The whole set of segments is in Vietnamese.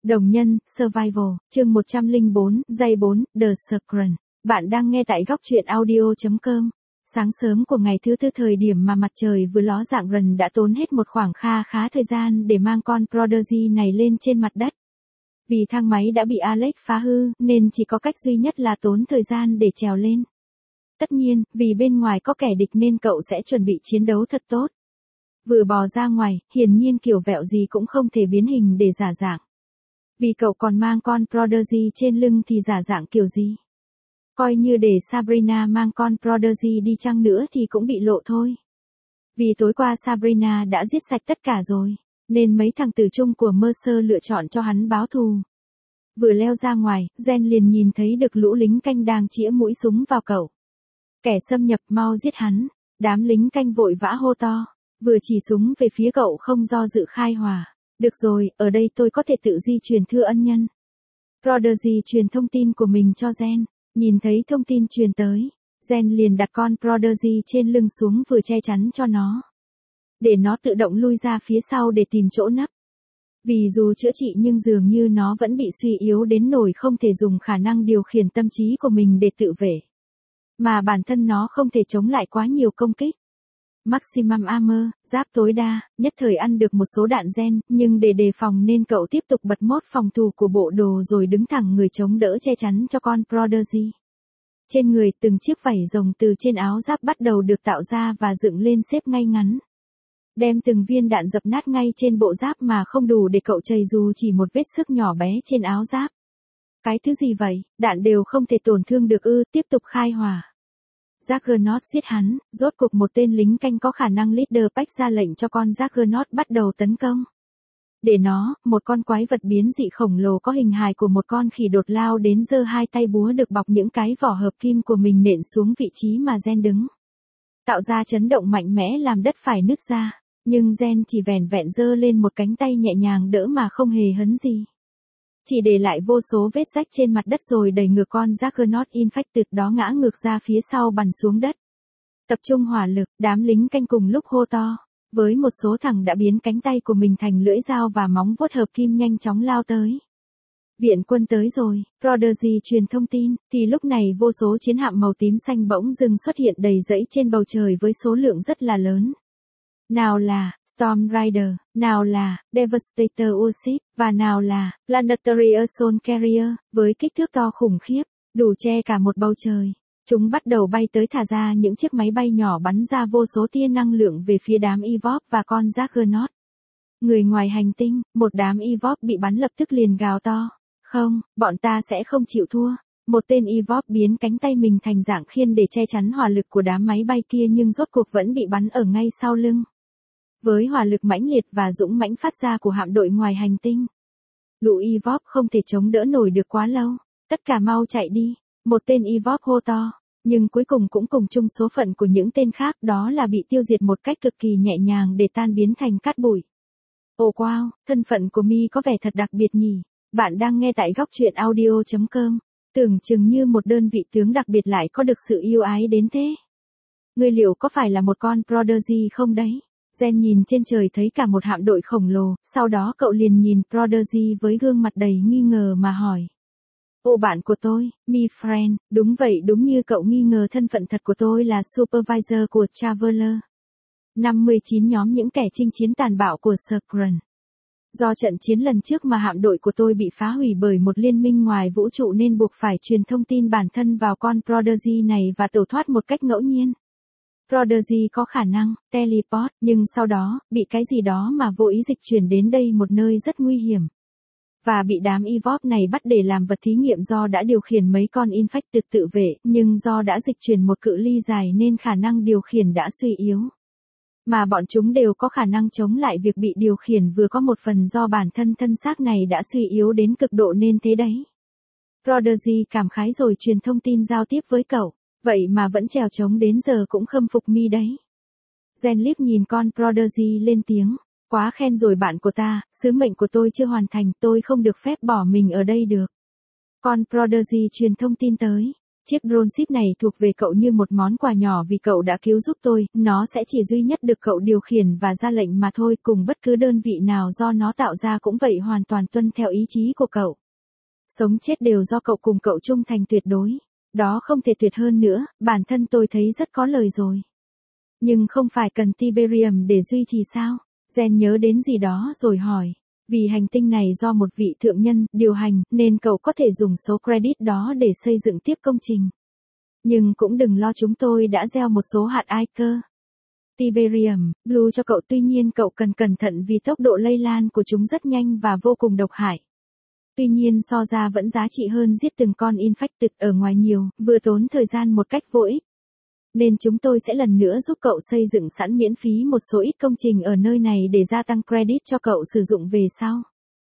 Đồng nhân, Survival, chương 104, giây 4, The Screen. Bạn đang nghe tại góc truyện audio.com. Sáng sớm của ngày thứ tư, thời điểm mà mặt trời vừa ló dạng, Rần đã tốn hết một khoảng khá thời gian để mang con Prodigy này lên trên mặt đất. Vì thang máy đã bị Alex phá hư, nên chỉ có cách duy nhất là tốn thời gian để trèo lên. Tất nhiên, vì bên ngoài có kẻ địch nên cậu sẽ chuẩn bị chiến đấu thật tốt. Vừa bò ra ngoài, hiển nhiên kiểu vẹo gì cũng không thể biến hình để giả dạng. Vì cậu còn mang con Prodigy trên lưng thì giả dạng kiểu gì? Coi như để Sabrina mang con Prodigy đi chăng nữa thì cũng bị lộ thôi. Vì tối qua Sabrina đã giết sạch tất cả rồi, nên mấy thằng tử trung của Mercer lựa chọn cho hắn báo thù. Vừa leo ra ngoài, Jen liền nhìn thấy được lũ lính canh đang chĩa mũi súng vào cậu. Kẻ xâm nhập, mau giết hắn. Đám lính canh vội vã hô to, vừa chỉ súng về phía cậu không do dự khai hỏa. Được rồi, ở đây tôi có thể tự di chuyển thưa ân nhân. Prodigy truyền thông tin của mình cho Jen. Nhìn thấy thông tin truyền tới, Jen liền đặt con Prodigy trên lưng xuống, vừa che chắn cho nó, để nó tự động lui ra phía sau để tìm chỗ nấp. Vì dù chữa trị nhưng dường như nó vẫn bị suy yếu đến nỗi không thể dùng khả năng điều khiển tâm trí của mình để tự vệ. Mà bản thân nó không thể chống lại quá nhiều công kích. Maximum Armor, giáp tối đa, nhất thời ăn được một số đạn Jen, nhưng để đề phòng nên cậu tiếp tục bật mốt phòng thủ của bộ đồ rồi đứng thẳng người chống đỡ che chắn cho con Prodigy. Trên người, từng chiếc vảy rồng từ trên áo giáp bắt đầu được tạo ra và dựng lên xếp ngay ngắn. Đem từng viên đạn dập nát ngay trên bộ giáp mà không đủ để cậu chày dù chỉ một vết xước nhỏ bé trên áo giáp. Cái thứ gì vậy, đạn đều không thể tổn thương được ư? Tiếp tục khai hỏa. Juggernaut giết hắn. Rốt cuộc một tên lính canh có khả năng leader Pack ra lệnh cho con Juggernaut bắt đầu tấn công. Để nó, một con quái vật biến dị khổng lồ có hình hài của một con khỉ đột lao đến, giơ hai tay búa được bọc những cái vỏ hợp kim của mình nện xuống vị trí mà Jen đứng. Tạo ra chấn động mạnh mẽ làm đất phải nứt ra. Nhưng Jen chỉ vẻn vẹn giơ lên một cánh tay nhẹ nhàng đỡ mà không hề hấn gì. Chỉ để lại vô số vết rách trên mặt đất rồi đẩy ngược con Juggernaut Infected đó ngã ngược ra phía sau bắn xuống đất. Tập trung hỏa lực, đám lính canh cùng lúc hô to. Với một số thằng đã biến cánh tay của mình thành lưỡi dao và móng vuốt hợp kim nhanh chóng lao tới. Viện quân tới rồi, Prodigy truyền thông tin, thì lúc này vô số chiến hạm màu tím xanh bỗng dưng xuất hiện đầy rẫy trên bầu trời với số lượng rất là lớn. Nào là Storm Rider, nào là Devastator Warship, và nào là Planetary Assault Carrier, với kích thước to khủng khiếp, đủ che cả một bầu trời. Chúng bắt đầu bay tới, thả ra những chiếc máy bay nhỏ bắn ra vô số tia năng lượng về phía đám Evop và con Juggernaut. Người ngoài hành tinh, một đám Evop bị bắn lập tức liền gào to. Không, bọn ta sẽ không chịu thua. Một tên Evop biến cánh tay mình thành dạng khiên để che chắn hỏa lực của đám máy bay kia, nhưng rốt cuộc vẫn bị bắn ở ngay sau lưng. Với hỏa lực mãnh liệt và dũng mãnh phát ra của hạm đội ngoài hành tinh, lũ Evop không thể chống đỡ nổi được quá lâu. Tất cả mau chạy đi. Một tên Evop hô to, nhưng cuối cùng cũng cùng chung số phận của những tên khác, đó là bị tiêu diệt một cách cực kỳ nhẹ nhàng để tan biến thành cát bụi. Ồ wow, thân phận của Mi có vẻ thật đặc biệt nhỉ. Bạn đang nghe tại góc truyện audio.com. Tưởng chừng như một đơn vị tướng đặc biệt lại có được sự yêu ái đến thế. Ngươi liệu có phải là một con Prodigy không đấy? Jen nhìn trên trời thấy cả một hạm đội khổng lồ, sau đó cậu liền nhìn Prodigy với gương mặt đầy nghi ngờ mà hỏi. Ô bạn của tôi, mi friend, đúng vậy, đúng như cậu nghi ngờ, thân phận thật của tôi là Supervisor của Traveler. 59 nhóm những kẻ chinh chiến tàn bạo của Screen. Do trận chiến lần trước mà hạm đội của tôi bị phá hủy bởi một liên minh ngoài vũ trụ nên buộc phải truyền thông tin bản thân vào con Prodigy này và tẩu thoát một cách ngẫu nhiên. Prodigy có khả năng teleport, nhưng sau đó, bị cái gì đó mà vô ý dịch chuyển đến đây, một nơi rất nguy hiểm. Và bị đám Evop này bắt để làm vật thí nghiệm. Do đã điều khiển mấy con Infected tự vệ, nhưng do đã dịch chuyển một cự ly dài nên khả năng điều khiển đã suy yếu. Mà bọn chúng đều có khả năng chống lại việc bị điều khiển, vừa có một phần do bản thân xác này đã suy yếu đến cực độ nên thế đấy. Prodigy cảm khái rồi truyền thông tin giao tiếp với cậu. Vậy mà vẫn trèo trống đến giờ, cũng khâm phục Mi đấy. Jen liếc nhìn con Prodigy lên tiếng. Quá khen rồi bạn của ta, sứ mệnh của tôi chưa hoàn thành, tôi không được phép bỏ mình ở đây được. Con Prodigy truyền thông tin tới. Chiếc drone ship này thuộc về cậu như một món quà nhỏ vì cậu đã cứu giúp tôi, nó sẽ chỉ duy nhất được cậu điều khiển và ra lệnh mà thôi, cùng bất cứ đơn vị nào do nó tạo ra cũng vậy, hoàn toàn tuân theo ý chí của cậu. Sống chết đều do cậu, cùng cậu trung thành tuyệt đối. Đó không thể tuyệt hơn nữa, bản thân tôi thấy rất có lời rồi. Nhưng không phải cần Tiberium để duy trì sao? Jen nhớ đến gì đó rồi hỏi. Vì hành tinh này do một vị thượng nhân điều hành, nên cậu có thể dùng số credit đó để xây dựng tiếp công trình. Nhưng cũng đừng lo, chúng tôi đã gieo một số hạt Iker Tiberium Blue cho cậu, tuy nhiên cậu cần cẩn thận vì tốc độ lây lan của chúng rất nhanh và vô cùng độc hại. Tuy nhiên so ra vẫn giá trị hơn giết từng con infected ở ngoài nhiều, vừa tốn thời gian một cách vô ích. Nên chúng tôi sẽ lần nữa giúp cậu xây dựng sẵn miễn phí một số ít công trình ở nơi này để gia tăng credit cho cậu sử dụng về sau.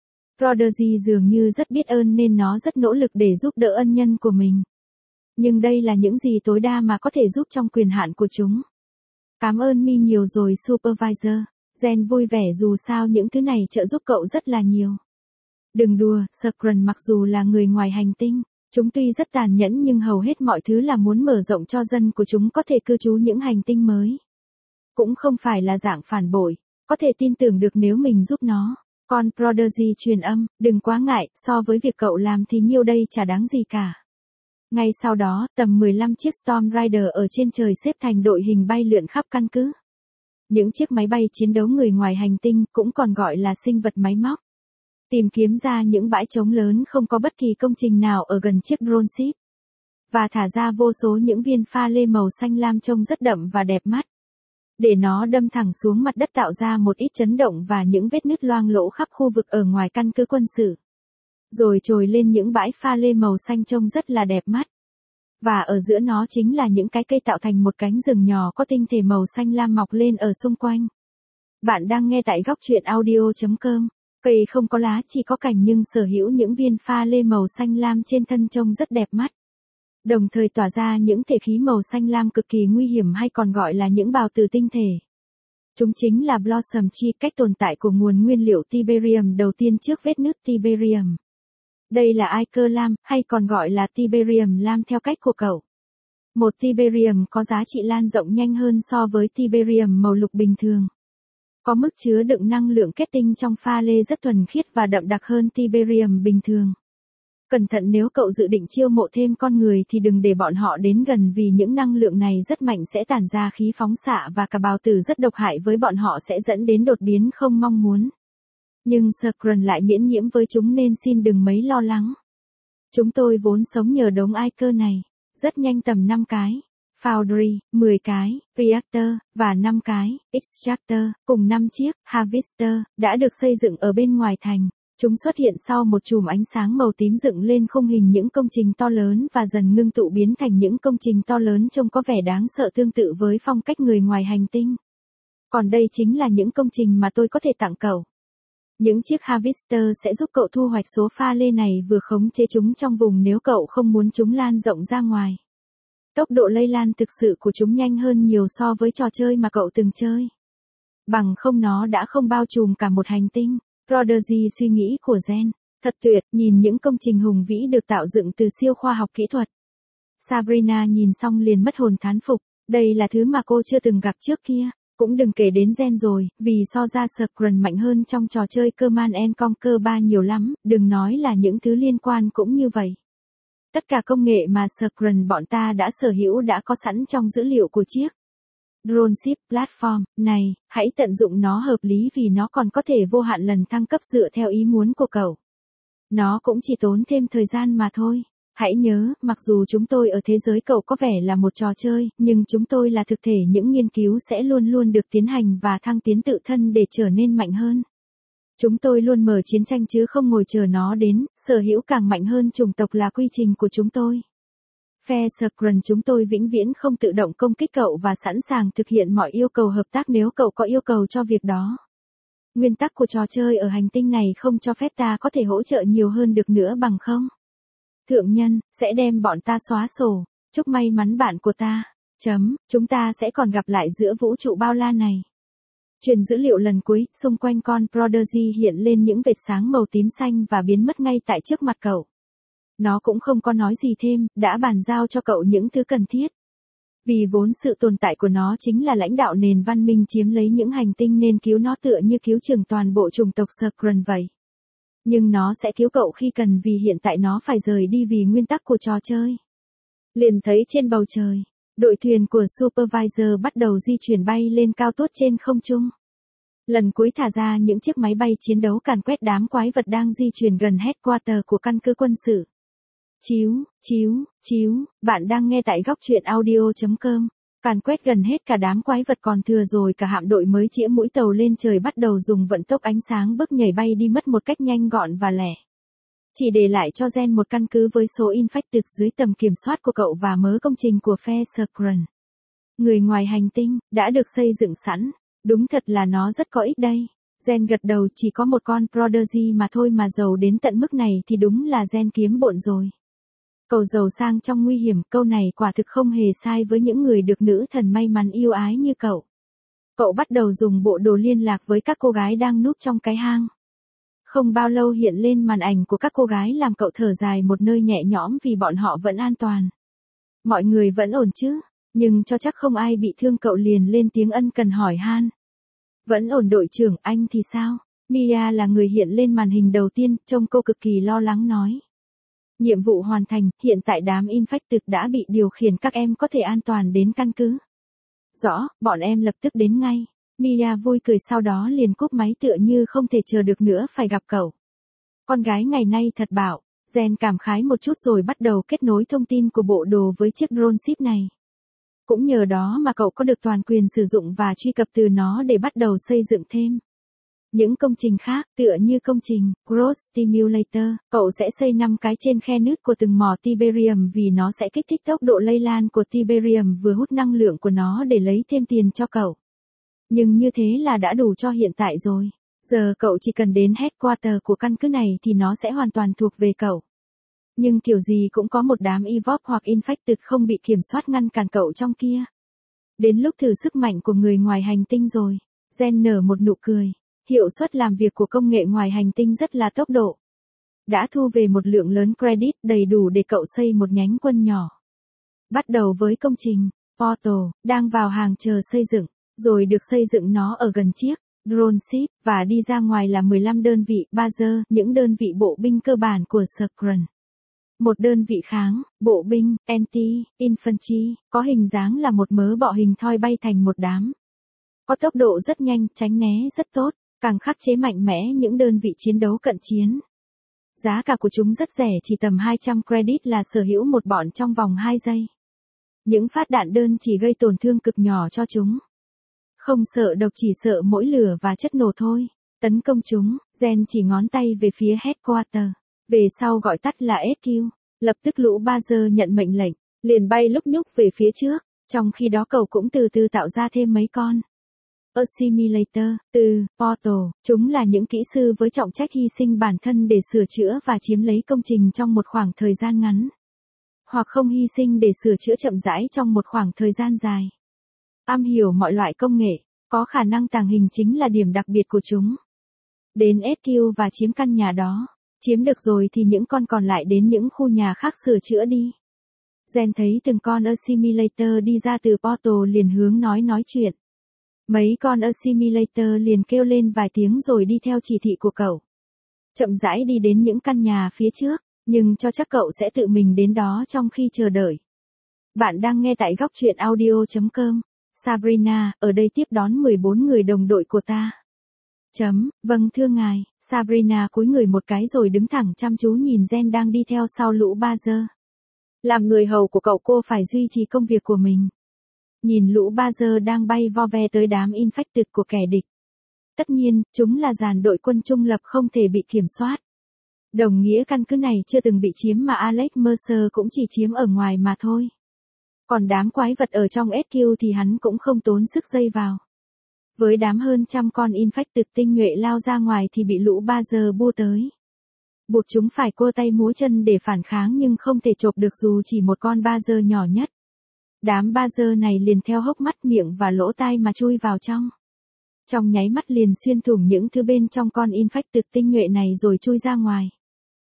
Prodigy dường như rất biết ơn nên nó rất nỗ lực để giúp đỡ ân nhân của mình. Nhưng đây là những gì tối đa mà có thể giúp trong quyền hạn của chúng. Cảm ơn Mi nhiều rồi Supervisor. Jen vui vẻ, dù sao những thứ này trợ giúp cậu rất là nhiều. Đừng đùa, Scran mặc dù là người ngoài hành tinh, chúng tuy rất tàn nhẫn nhưng hầu hết mọi thứ là muốn mở rộng cho dân của chúng có thể cư trú những hành tinh mới. Cũng không phải là dạng phản bội, có thể tin tưởng được nếu mình giúp nó. Con Prodigy truyền âm, đừng quá ngại, so với việc cậu làm thì nhiêu đây chả đáng gì cả. Ngay sau đó, tầm 15 chiếc Storm Rider ở trên trời xếp thành đội hình bay lượn khắp căn cứ. Những chiếc máy bay chiến đấu người ngoài hành tinh, cũng còn gọi là sinh vật máy móc, tìm kiếm ra những bãi trống lớn không có bất kỳ công trình nào ở gần chiếc drone ship. Và thả ra vô số những viên pha lê màu xanh lam trông rất đậm và đẹp mắt. Để nó đâm thẳng xuống mặt đất tạo ra một ít chấn động và những vết nứt loang lỗ khắp khu vực ở ngoài căn cứ quân sự. Rồi trồi lên những bãi pha lê màu xanh trông rất là đẹp mắt. Và ở giữa nó chính là những cái cây tạo thành một cánh rừng nhỏ có tinh thể màu xanh lam mọc lên ở xung quanh. Bạn đang nghe tại góc truyện audio.com. Cây không có lá, chỉ có cành nhưng sở hữu những viên pha lê màu xanh lam trên thân trông rất đẹp mắt. Đồng thời tỏa ra những thể khí màu xanh lam cực kỳ nguy hiểm, hay còn gọi là những bào tử tinh thể. Chúng chính là Blossom Tree, cách tồn tại của nguồn nguyên liệu Tiberium đầu tiên trước vết nứt Tiberium. Đây là Iker Lam, hay còn gọi là Tiberium Lam theo cách của cậu. Một Tiberium có giá trị lan rộng nhanh hơn so với Tiberium màu lục bình thường. Có mức chứa đựng năng lượng kết tinh trong pha lê rất thuần khiết và đậm đặc hơn Tiberium bình thường. Cẩn thận, nếu cậu dự định chiêu mộ thêm con người thì đừng để bọn họ đến gần, vì những năng lượng này rất mạnh, sẽ tản ra khí phóng xạ và cả bào tử rất độc hại với bọn họ, sẽ dẫn đến đột biến không mong muốn. Nhưng Scran lại miễn nhiễm với chúng nên xin đừng mấy lo lắng. Chúng tôi vốn sống nhờ đống Iker này. Rất nhanh, tầm 5 cái Foundry, 10 cái Reactor, và 5 cái Extractor, cùng 5 chiếc Harvester, đã được xây dựng ở bên ngoài thành. Chúng xuất hiện sau một chùm ánh sáng màu tím dựng lên khung hình những công trình to lớn và dần ngưng tụ biến thành những công trình to lớn trông có vẻ đáng sợ, tương tự với phong cách người ngoài hành tinh. Còn đây chính là những công trình mà tôi có thể tặng cậu. Những chiếc Harvester sẽ giúp cậu thu hoạch số pha lê này, vừa khống chế chúng trong vùng nếu cậu không muốn chúng lan rộng ra ngoài. Tốc độ lây lan thực sự của chúng nhanh hơn nhiều so với trò chơi mà cậu từng chơi. Bằng không nó đã không bao trùm cả một hành tinh. Prodigy suy nghĩ của Jen. Thật tuyệt, nhìn những công trình hùng vĩ được tạo dựng từ siêu khoa học kỹ thuật. Sabrina nhìn xong liền mất hồn thán phục. Đây là thứ mà cô chưa từng gặp trước kia. Cũng đừng kể đến Jen rồi, vì so ra Scran mạnh hơn trong trò chơi Command and Conquer 3 nhiều lắm, đừng nói là những thứ liên quan cũng như vậy. Tất cả công nghệ mà Scran bọn ta đã sở hữu đã có sẵn trong dữ liệu của chiếc Drone Ship Platform này, hãy tận dụng nó hợp lý vì nó còn có thể vô hạn lần thăng cấp dựa theo ý muốn của cậu. Nó cũng chỉ tốn thêm thời gian mà thôi. Hãy nhớ, mặc dù chúng tôi ở thế giới cậu có vẻ là một trò chơi, nhưng chúng tôi là thực thể, những nghiên cứu sẽ luôn luôn được tiến hành và thăng tiến tự thân để trở nên mạnh hơn. Chúng tôi luôn mở chiến tranh chứ không ngồi chờ nó đến, sở hữu càng mạnh hơn chủng tộc là quy trình của chúng tôi. Phe Scran chúng tôi vĩnh viễn không tự động công kích cậu và sẵn sàng thực hiện mọi yêu cầu hợp tác nếu cậu có yêu cầu cho việc đó. Nguyên tắc của trò chơi ở hành tinh này không cho phép ta có thể hỗ trợ nhiều hơn được nữa, bằng không? Thượng nhân, sẽ đem bọn ta xóa sổ. Chúc may mắn bạn của ta. Chúng ta sẽ còn gặp lại giữa vũ trụ bao la này. Truyền dữ liệu lần cuối, xung quanh con Prodigy hiện lên những vệt sáng màu tím xanh và biến mất ngay tại trước mặt cậu. Nó cũng không có nói gì thêm, đã bàn giao cho cậu những thứ cần thiết. Vì vốn sự tồn tại của nó chính là lãnh đạo nền văn minh chiếm lấy những hành tinh nên cứu nó tựa như cứu chừng toàn bộ chủng tộc Skrull vậy. Nhưng nó sẽ cứu cậu khi cần vì hiện tại nó phải rời đi vì nguyên tắc của trò chơi. Liền thấy trên bầu trời, đội thuyền của Supervisor bắt đầu di chuyển bay lên cao tuốt trên không trung. Lần cuối thả ra những chiếc máy bay chiến đấu càn quét đám quái vật đang di chuyển gần headquarter của căn cứ quân sự. Chiếu, bạn đang nghe tại góc truyện audio.com. Càn quét gần hết cả đám quái vật còn thừa rồi cả hạm đội mới chĩa mũi tàu lên trời bắt đầu dùng vận tốc ánh sáng bước nhảy bay đi mất một cách nhanh gọn và lẹ. Chỉ để lại cho Gen một căn cứ với số infected dưới tầm kiểm soát của cậu và mớ công trình của phe Skrull. Người ngoài hành tinh, đã được xây dựng sẵn. Đúng thật là nó rất có ích đây. Gen gật đầu, chỉ có một con Prodigy mà thôi mà giàu đến tận mức này thì đúng là Gen kiếm bộn rồi. Cậu giàu sang trong nguy hiểm, câu này quả thực không hề sai với những người được nữ thần may mắn yêu ái như cậu. Cậu bắt đầu dùng bộ đồ liên lạc với các cô gái đang núp trong cái hang. Không bao lâu hiện lên màn ảnh của các cô gái làm cậu thở dài một nơi nhẹ nhõm vì bọn họ vẫn an toàn. Mọi người vẫn ổn chứ, nhưng cho chắc không ai bị thương cậu liền lên tiếng ân cần hỏi han. Vẫn ổn đội trưởng, anh thì sao? Mia là người hiện lên màn hình đầu tiên, trông cô cực kỳ lo lắng nói. Nhiệm vụ hoàn thành, hiện tại đám infected đã bị điều khiển, các em có thể an toàn đến căn cứ. Rõ, bọn em lập tức đến ngay. Mia vui cười sau đó liền cúp máy tựa như không thể chờ được nữa phải gặp cậu. Con gái ngày nay thật bạo. Gen cảm khái một chút rồi bắt đầu kết nối thông tin của bộ đồ với chiếc drone ship này. Cũng nhờ đó mà cậu có được toàn quyền sử dụng và truy cập từ nó để bắt đầu xây dựng thêm những công trình khác, tựa như công trình Growth Stimulator. Cậu sẽ xây 5 cái trên khe nứt của từng mỏ Tiberium vì nó sẽ kích thích tốc độ lây lan của Tiberium vừa hút năng lượng của nó để lấy thêm tiền cho cậu. Nhưng như thế là đã đủ cho hiện tại rồi. Giờ cậu chỉ cần đến headquarter của căn cứ này thì nó sẽ hoàn toàn thuộc về cậu. Nhưng kiểu gì cũng có một đám evop hoặc infected không bị kiểm soát ngăn cản cậu trong kia. Đến lúc thử sức mạnh của người ngoài hành tinh rồi. Gen nở một nụ cười. Hiệu suất làm việc của công nghệ ngoài hành tinh rất là tốc độ. Đã thu về một lượng lớn credit đầy đủ để cậu xây một nhánh quân nhỏ. Bắt đầu với công trình Portal, đang vào hàng chờ xây dựng, rồi được xây dựng nó ở gần chiếc drone ship, và đi ra ngoài là 15 đơn vị Bazer, những đơn vị bộ binh cơ bản của Skrull. Một đơn vị kháng, bộ binh, anti-infantry, có hình dáng là một mớ bọ hình thoi bay thành một đám. Có tốc độ rất nhanh, tránh né rất tốt, càng khắc chế mạnh mẽ những đơn vị chiến đấu cận chiến. Giá cả của chúng rất rẻ, chỉ tầm 200 credit là sở hữu một bọn trong vòng 2 giây. Những phát đạn đơn chỉ gây tổn thương cực nhỏ cho chúng. Không sợ độc, chỉ sợ mỗi lửa và chất nổ thôi. Tấn công chúng, Gen chỉ ngón tay về phía headquarter. Về sau gọi tắt là SQ. Lập tức lũ Bazer nhận mệnh lệnh, liền bay lúc nhúc về phía trước. Trong khi đó cậu cũng từ từ tạo ra thêm mấy con Assimilator, từ Portal. Chúng là những kỹ sư với trọng trách hy sinh bản thân để sửa chữa và chiếm lấy công trình trong một khoảng thời gian ngắn. Hoặc không hy sinh để sửa chữa chậm rãi trong một khoảng thời gian dài. Am hiểu mọi loại công nghệ, có khả năng tàng hình chính là điểm đặc biệt của chúng. Đến SQ và chiếm căn nhà đó. Chiếm được rồi thì những con còn lại đến những khu nhà khác sửa chữa đi. Gen thấy từng con Assimilator đi ra từ Portal liền hướng nói chuyện. Mấy con Assimilator liền kêu lên vài tiếng rồi đi theo chỉ thị của cậu. Chậm rãi đi đến những căn nhà phía trước, nhưng cho chắc cậu sẽ tự mình đến đó trong khi chờ đợi. Bạn đang nghe tại góc truyện audio.com. Sabrina, ở đây tiếp đón 14 người đồng đội của ta. Vâng thưa ngài. Sabrina cúi người một cái rồi đứng thẳng chăm chú nhìn Gen đang đi theo sau lũ Bazer. Làm người hầu của cậu, cô phải duy trì công việc của mình. Nhìn lũ Bazer đang bay vo ve tới đám infected của kẻ địch. Tất nhiên, chúng là dàn đội quân trung lập không thể bị kiểm soát. Đồng nghĩa căn cứ này chưa từng bị chiếm mà Alex Mercer cũng chỉ chiếm ở ngoài mà thôi. Còn đám quái vật ở trong SQ thì hắn cũng không tốn sức dây vào. Với đám hơn trăm con infected tinh nhuệ lao ra ngoài thì bị lũ Bazer bu tới. Buộc chúng phải cua tay múa chân để phản kháng nhưng không thể chộp được dù chỉ một con Bazer nhỏ nhất. Đám Bazer này liền theo hốc mắt, miệng và lỗ tai mà chui vào trong. Trong nháy mắt liền xuyên thủng những thứ bên trong con infected tinh nhuệ này rồi chui ra ngoài.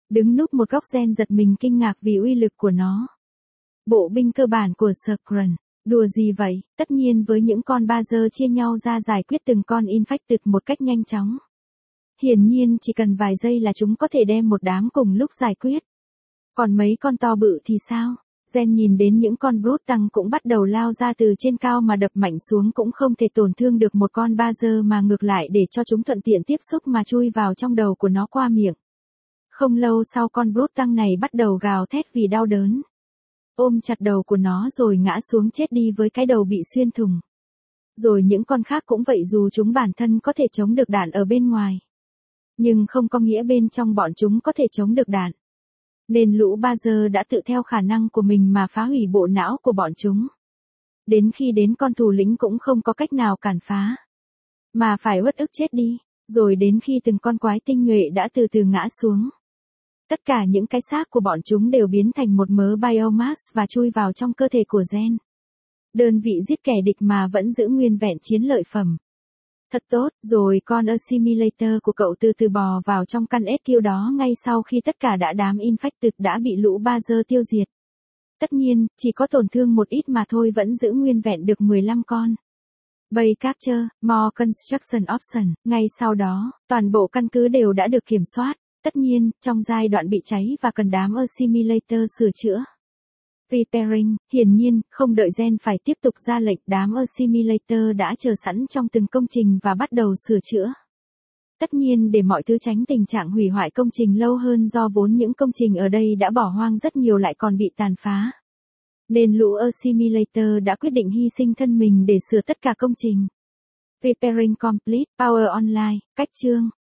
Đứng núp một góc Gen giật mình kinh ngạc vì uy lực của nó. Bộ binh cơ bản của Skrull. Đùa gì vậy, tất nhiên với những con Badger chia nhau ra giải quyết từng con Infected một cách nhanh chóng. Hiển nhiên chỉ cần vài giây là chúng có thể đem một đám cùng lúc giải quyết. Còn mấy con to bự thì sao? Gen nhìn đến những con Brute Tăng cũng bắt đầu lao ra từ trên cao mà đập mạnh xuống cũng không thể tổn thương được một con Badger mà ngược lại để cho chúng thuận tiện tiếp xúc mà chui vào trong đầu của nó qua miệng. Không lâu sau con Brute Tăng này bắt đầu gào thét vì đau đớn. Ôm chặt đầu của nó rồi ngã xuống chết đi với cái đầu bị xuyên thủng. Rồi những con khác cũng vậy dù chúng bản thân có thể chống được đạn ở bên ngoài. Nhưng không có nghĩa bên trong bọn chúng có thể chống được đạn. Nên lũ Badger đã tự theo khả năng của mình mà phá hủy bộ não của bọn chúng. Đến khi đến con thủ lĩnh cũng không có cách nào cản phá. Mà phải uất ức chết đi. Rồi đến khi từng con quái tinh nhuệ đã từ từ ngã xuống. Tất cả những cái xác của bọn chúng đều biến thành một mớ biomass và chui vào trong cơ thể của Gen. Đơn vị giết kẻ địch mà vẫn giữ nguyên vẹn chiến lợi phẩm. Thật tốt, rồi con Assimilator của cậu từ từ bò vào trong căn SQ đó ngay sau khi tất cả đám Infected đã bị lũ Badger tiêu diệt. Tất nhiên, chỉ có tổn thương một ít mà thôi vẫn giữ nguyên vẹn được 15 con. Base capture, more construction option, ngay sau đó, toàn bộ căn cứ đều đã được kiểm soát. Tất nhiên, trong giai đoạn bị cháy và cần đám Assimilator sửa chữa. Repairing, hiển nhiên, không đợi Gen phải tiếp tục ra lệnh đám Assimilator đã chờ sẵn trong từng công trình và bắt đầu sửa chữa. Tất nhiên để mọi thứ tránh tình trạng hủy hoại công trình lâu hơn do vốn những công trình ở đây đã bỏ hoang rất nhiều lại còn bị tàn phá. Nên lũ Assimilator đã quyết định hy sinh thân mình để sửa tất cả công trình. Repairing complete, power online, cách chương.